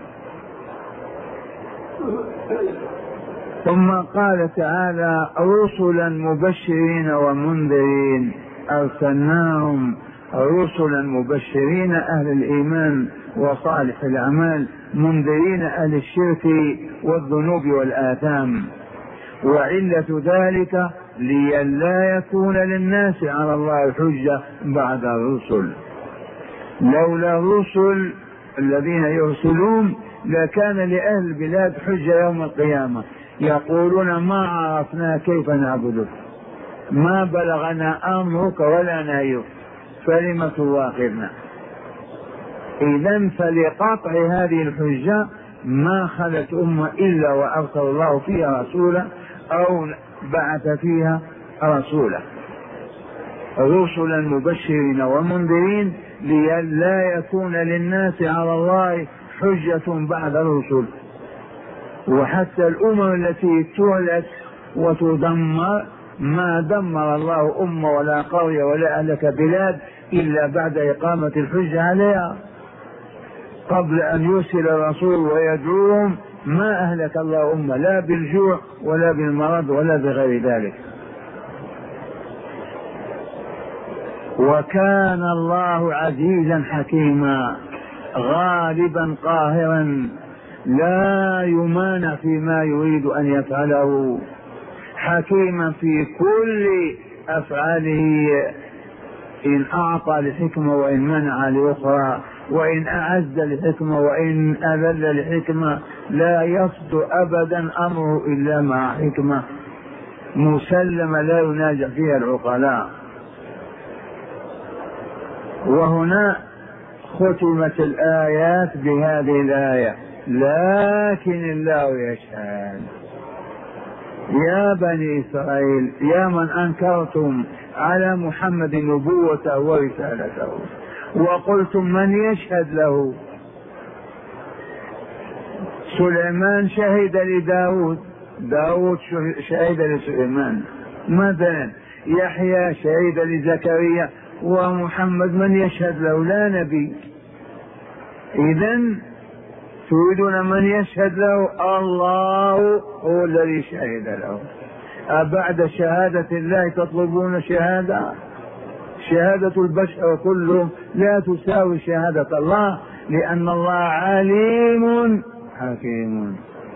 ثم قال تعالى رسلا مبشرين ومنذرين، أرسلناهم رسلا مبشرين أهل الإيمان وصالح الأعمال، منذرين أهل الشرك والذنوب والآثام. وعلة ذلك لئلا يكون للناس على الله حجة بعد الرسل. لولا الرسل الذين يرسلون لكان لأهل البلاد حجة يوم القيامة، يقولون ما عرفنا كيف نعبدك، ما بلغنا أمرك ولا نهيك، فلم تواخذنا. إذن فلقطع هذه الحجة ما خلت أمة إلا وأرسل الله فيها رسولا أو بعث فيها رسولا، رسلا مبشرين ومنذرين لئلا يكون للناس على الله حجة بعد الرسل. وحتى الأمم التي تهلك وتدمر ما دمر الله أمة ولا قرية ولا أهلك بلاد إلا بعد إقامة الحجة عليها. قبل أن يرسل الرسول ويدعوهم ما أهلك الله أمة لا بالجوع ولا بالمرض ولا بغير ذلك. وكان الله عزيزا حكيما غالبا قاهرا لا يمانع فيما يريد أن يفعله، حكيما في كل أفعاله، إن أعطى لحكمة وإن منع لأخرى، وإن أعز لحكمة وإن أذل لحكمة، لا يصد أبدا أمره إلا مع حكمة مسلمة لا ينازع فيها العقلاء. وهنا ختمت الآيات بهذه الآية: لكن الله يشهد. يا بني إسرائيل يا من أنكرتم على محمد نبوته ورسالته وقلتم من يشهد له؟ سليمان شهد لداود، داود شهد لسليمان مثلا، يحيى شهد لزكريا، ومحمد من يشهد له؟ لا نبي. إذن تريدون من يشهد له؟ الله هو الذي شهد له. أبعد شهادة الله تطلبون شهادة؟ شهادة البشر كلهم لا تساوي شهادة الله، لأن الله عليم حكيم.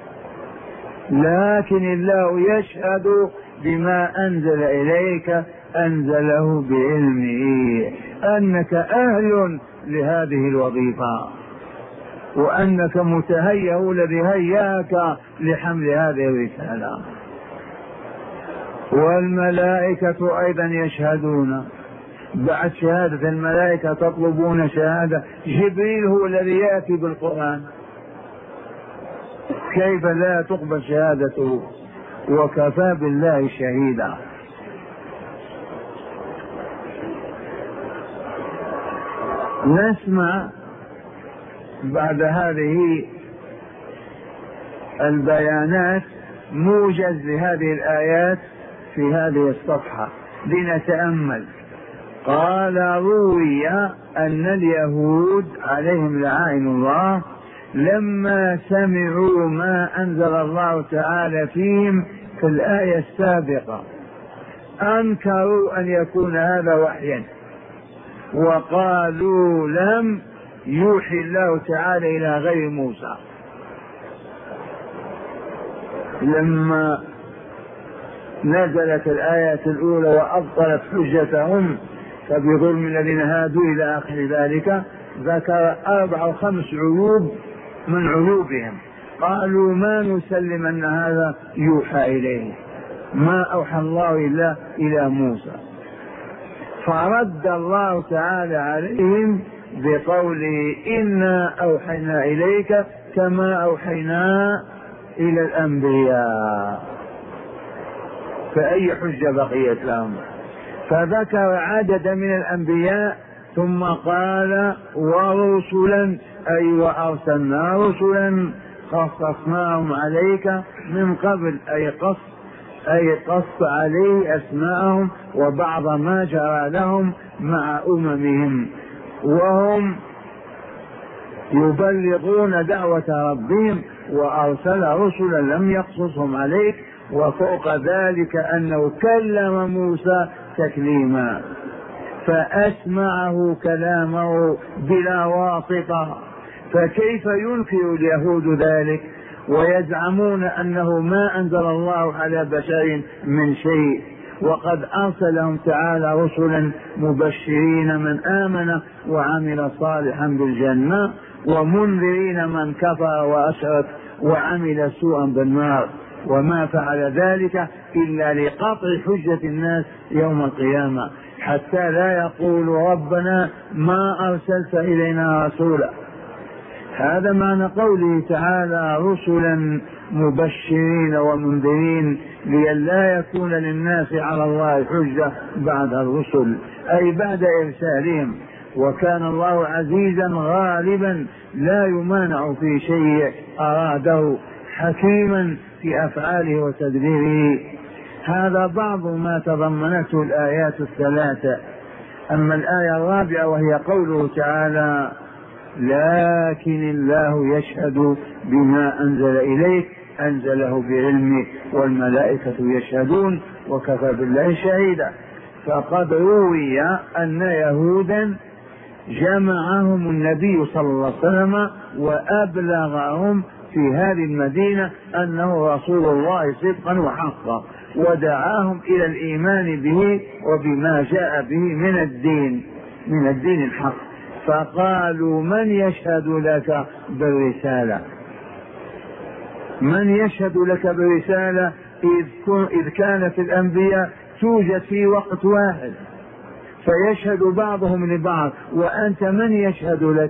لكن الله يشهد بما أنزل إليك، أنزله بعلمه أنك أهل لهذه الوظيفة، وأنك متهيأ الذي هيأك لحمل هذه الرسالة. والملائكة أيضا يشهدون. بعد شهادة الملائكة تطلبون شهادة جبريل هو الذي يأتي بالقرآن، كيف لا تقبل شهادته؟ وكفى بالله شهيدا. نسمع بعد هذه البيانات موجز لهذه الآيات في هذه الصفحة لنتأمل. قال: روي أن اليهود عليهم لعائن الله لما سمعوا ما أنزل الله تعالى فيهم في الآية السابقة أنكروا أن يكون هذا وحيا، وقالوا لم يوحي الله تعالى إلى غير موسى. لما نزلت الآية الأولى وأبطلت حجتهم فبظلم الذين هادوا إلى آخر ذلك، ذكر أربع أو خمس عيوب من عيوبهم. قالوا ما نسلم أن هذا يوحى إليه، ما أوحى الله إلا إلى موسى. فرد الله تعالى عليهم بقوله: إنا أوحينا إليك كما أوحينا إلى الأنبياء. فأي حجة بقيت لهم؟ فذكر عدد من الأنبياء ثم قال: ورسلا، أي وأرسلنا رسلا قصصناهم عليك من قبل، أي قص أي قص عليه أسماءهم وبعض ما جرى لهم مع أممهم، وهم يبلغون دعوة ربهم. وأرسل رسلا لم يقصصهم عليك، وفوق ذلك أنه كلم موسى تكليما، فأسمعه كلامه بلا واسطة. فكيف ينكر اليهود ذلك ويزعمون أنه ما أنزل الله على بشر من شيء، وقد أرسلهم تعالى رسلا مبشرين من آمن وعمل صالحا بالجنة، ومنذرين من كفر وأشرك وعمل سوءا بالنار، وما فعل ذلك إلا لقطع حجة الناس يوم القيامة، حتى لا يقولوا ربنا ما أرسلت إلينا رسولا. هذا معنى قوله تعالى رسلا مبشرين ومنذرين، لئلا يكون للناس على الله حجة بعد الرسل، أي بعد إرسالهم. وكان الله عزيزا غالبا لا يمانع في شيء أراده، حكيما في أفعاله وتدبيره. هذا بعض ما تضمنته الآيات الثلاثة. أما الآية الرابعة وهي قوله تعالى لكن الله يشهد بما أنزل إليك أنزله بعلمه والملائكة يشهدون وكفى بالله شهيدا. فقد روي أن يهودا جمعهم النبي صلى الله عليه وسلم وأبلغهم في هذه المدينة أنه رسول الله صدقا وحقا، ودعاهم إلى الإيمان به وبما جاء به من الدين من الدين الحق. فقالوا من يشهد لك بالرسالة؟ من يشهد لك بالرسالة إذ كانت الأنبياء توجد في وقت واحد فيشهد بعضهم لبعض، وأنت من يشهد لك؟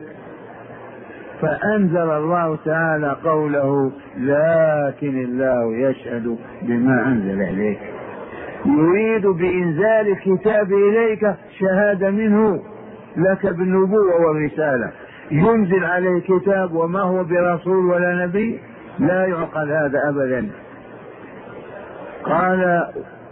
فأنزل الله تعالى قوله لكن الله يشهد بما أنزل إليك، يريد بإنزال الكتاب إليك شهادة منه لك بالنبوة والرسالة. ينزل عليه كتاب وما هو برسول ولا نبي؟ لا يعقل هذا أبدا. قال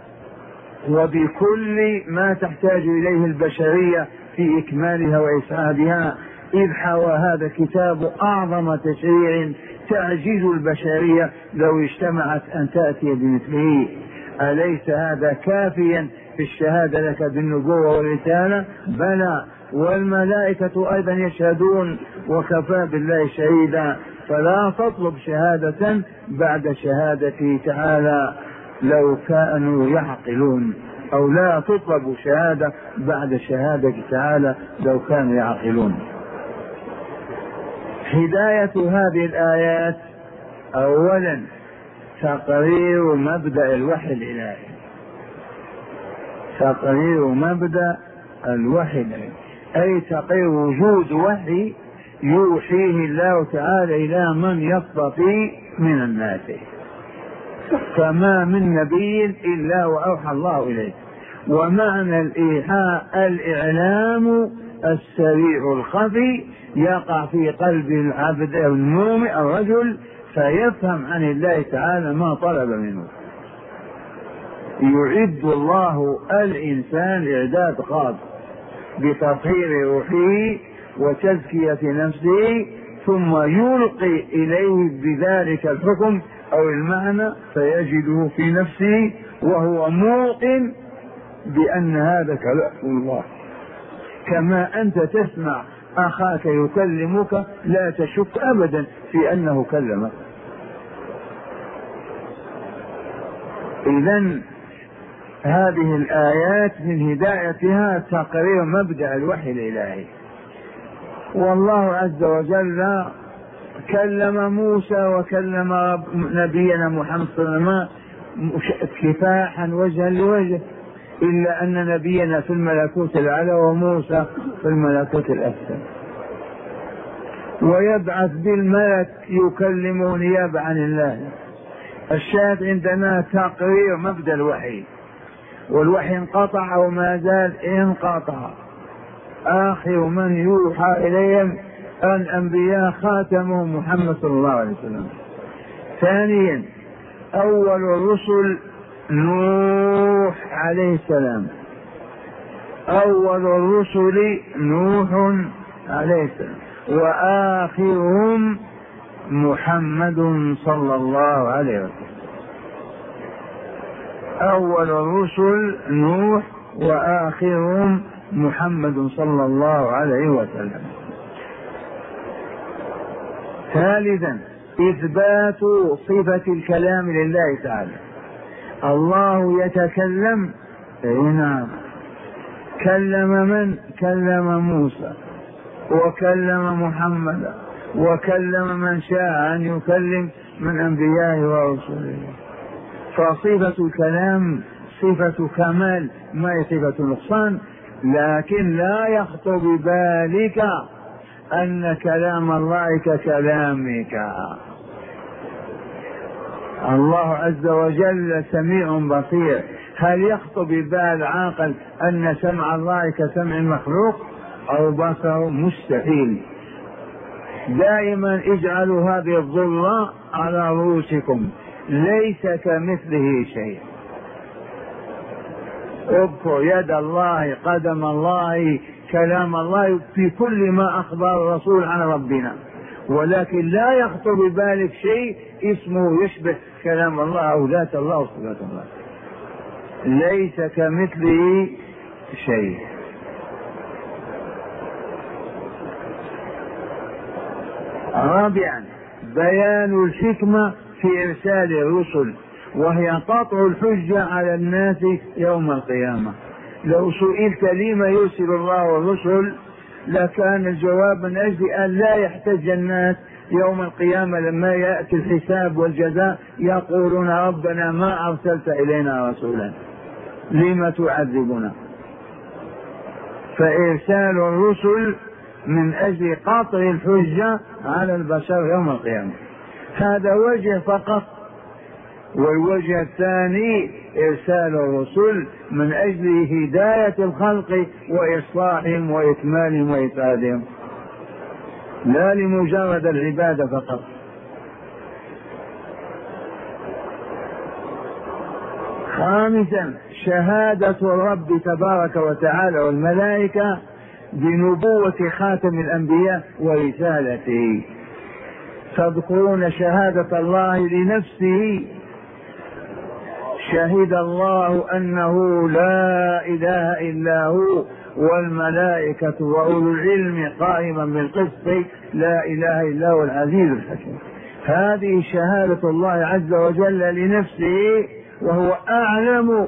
وبكل ما تحتاج إليه البشرية في إكمالها وإسعادها، إذ حوى هذا الكتاب أعظم تشريع تعجز البشرية لو اجتمعت أن تأتي بمثله. أليس هذا كافيا في الشهادة لك بالنبوة والرسالة؟ بلى، والملائكة أيضا يشهدون وكفى بالله شهيدا. فلا تطلب شهادة بعد شهادته تعالى لو كانوا يعقلون، أو لا تطلب شهادة بعد شهادة تعالى لو كانوا يعقلون. هداية هذه الآيات أولا تقرير مبدأ الوحي الإلهي، تقرير مبدأ الوحي الإلهي، أي تقرير وجود وحي يوحيه الله تعالى إلى من يصطفي من الناس، فما من نبي إلا وأوحى الله إليه. ومعنى الإيحاء الإعلام السريع الخفي يقع في قلب العبد المؤمن الرجل فيفهم عن الله تعالى ما طلب منه. يعد الله الإنسان إعداد خاص بتطهير روحه وتزكية نفسه، ثم يلقي إليه بذلك الحكم أو المعنى فيجده في نفسه وهو موقن بأن هذا كلام الله. كما أنت تسمع أخاك يكلمك لا تشك أبدا في أنه كلمك. إذن هذه الآيات من هدايتها تقرير مبدأ الوحي الإلهي. والله عز وجل كلم موسى وكلم نبينا محمد صلى الله عليه وسلم كفاحا وجها لوجه، إلا أن نبينا في الملكوت الأعلى وموسى في الملكوت الأسفل، ويبعث بالملك يكلمه نيابة عن الله. الشاهد عندنا تقرير مبدأ الوحي، والوحي انقطع وما زال انقطع. آخر من يوحى إليهم الأنبياء خاتمهم محمد صلى الله عليه وسلم. ثانيا أول الرسل نوح عليه السلام، أول الرسل نوح عليه السلام، وآخرهم محمد صلى الله عليه وسلم. أول الرسل نوح وآخرهم محمد صلى الله عليه وسلم. ثالثا إثبات صفة الكلام لله تعالى. الله يتكلم، نعم، كلم من؟ كلم موسى، وكلم محمدا، وكلم من شاء أن يكلم من أنبيائه ورسله. فصفة الكلام صفة كمال، ما هي صفة نقصان. لكن لا يخطر ببالك أن كلام الله ككلامك. الله عز وجل سميع بصير. هل يخطر ببال عاقل أن سمع الله كسمع المخلوق أو بصره؟ مستحيل. دائما اجعلوا هذه الظلة على رؤوسكم، ليس كمثله شيء. اذكر يد الله، قدم الله، كلام الله في كل ما أخبر الرسول عن ربنا، ولكن لا يخطر ببالك شيء اسمه يشبه كلام الله أو ذات الله أو صفات الله. ليس كمثله شيء. رابعا بيان الحكمة في إرسال الرسل، وهي قطع الحجة على الناس يوم القيامة. لو سئلت لما يرسل الله الرسل لكان الجواب من أجل أن لا يحتج الناس يوم القيامة لما يأتي الحساب والجزاء يقولون ربنا ما أرسلت إلينا رسولا لما تعذبنا. فإرسال الرسل من أجل قطع الحجة على البشر يوم القيامة، هذا وجه فقط. والوجه الثاني إرسال الرسل من أجل هداية الخلق وإصلاحهم وإكمالهم وإسعادهم، لا لمجرد العبادة فقط. خامسا شهادة الرب تبارك وتعالى والملائكة بنبوة خاتم الأنبياء ورسالته. تذكرون شهادة الله لنفسه: شهد الله أنه لا إله إلا هو والملائكة وأولو العلم قائما بالقسط لا إله إلا هو العزيز الحكيم. هذه شهادة الله عز وجل لنفسه، وهو أعلم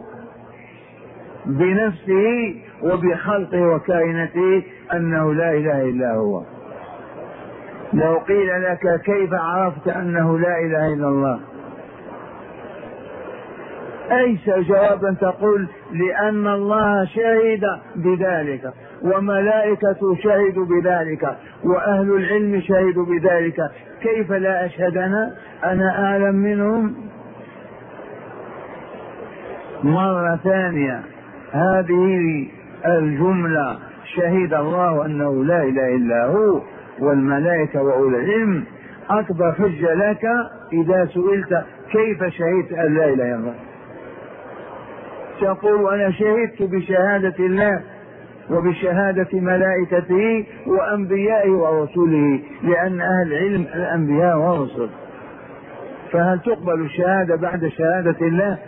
بنفسه وبخلقه وكائنته أنه لا إله إلا هو. لو قيل لك كيف عرفت أنه لا إله إلا الله، أيس جوابا تقول لأن الله شهد بذلك وملائكته شهدوا بذلك وأهل العلم شهدوا بذلك، كيف لا أشهد أنا؟ أنا أعلم منهم. مرة ثانية هذه الجملة شهد الله أنه لا إله إلا هو والملائكة وأولو العلم أكبر حجة لك إذا سئلت كيف شهدت أن لا إله إلا الله. تقول أنا شهدت بشهادة الله وبشهادة ملائكته وأنبيائه ورسله، لأن أهل العلم الأنبياء والرسل. فهل تقبل الشهادة بعد شهادة الله؟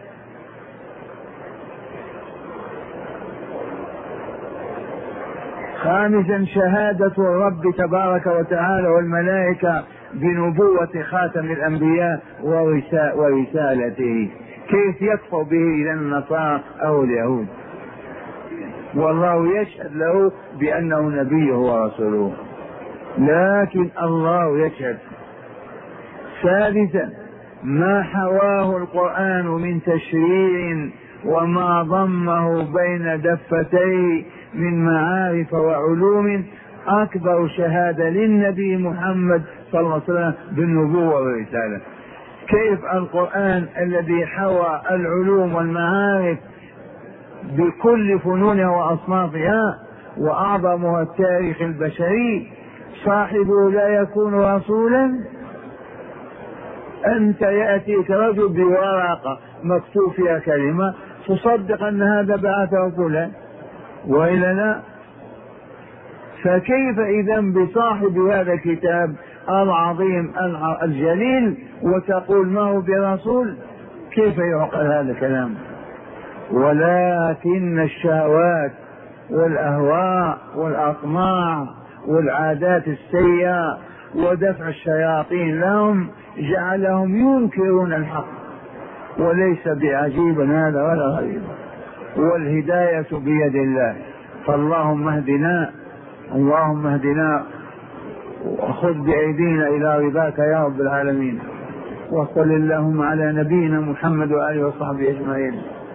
خامسا شهادة الرب تبارك وتعالى والملائكة بنبوة خاتم الأنبياء ورسالته. كيف يكفر به إلى النصارى أو اليهود؟ والله يشهد له بأنه نبيه ورسوله، لكن الله يشهد. سادسا ما حواه القرآن من تشريع وما ضمه بين دفتيه من معارف وعلوم أكبر شهادة للنبي محمد صلى الله عليه وسلم بالنبوة والرسالة. كيف القرآن الذي حوى العلوم والمعارف بكل فنونها وأصنافها وأعظمها التاريخ البشري صاحبه لا يكون رسولا؟ أنت يأتيك رجل بورقة مكتوب فيها كلمة تصدق أن هذا بعثه فلان وإلا لا؟ فكيف إذا بصاحب هذا الكتاب العظيم الجليل وتقول ما هو برسول؟ كيف يعقل هذا الكلام؟ ولكن الشهوات والأهواء والأطماع والعادات السيئة ودفع الشياطين لهم جعلهم ينكرون الحق، وليس بعجيب هذا ولا غريب، والهداية بيد الله. فاللهم اهدنا، اللهم اهدنا وخذ بأيدينا إلى رضاك يا رب العالمين. وصل اللهم على نبينا محمد وآله وصحبه أجمعين.